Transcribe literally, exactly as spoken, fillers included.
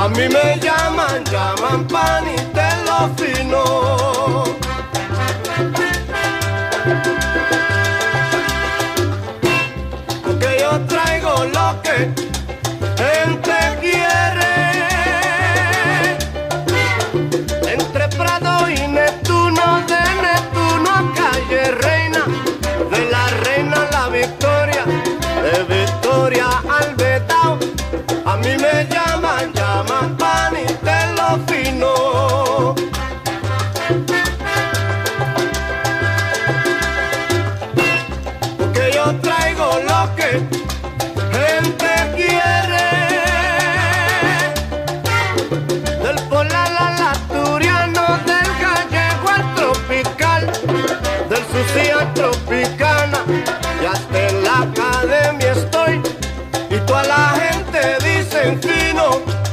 mí me llaman, llaman pan y te lo fino. Porque yo traigo lo que gente quiere. Entre Prado y Neptuno, de Neptuno a Calle Reina, de la Reina a la Victoria, de Victoria al Betao. A mí me llaman, llaman pan y te lo fino. Porque yo traigo lo que gente quiere. Del Polar al Asturiano, del Gallego al Tropical, del Susi al Tropicana, y hasta en la academia estoy. Y toda la gente dicen fino.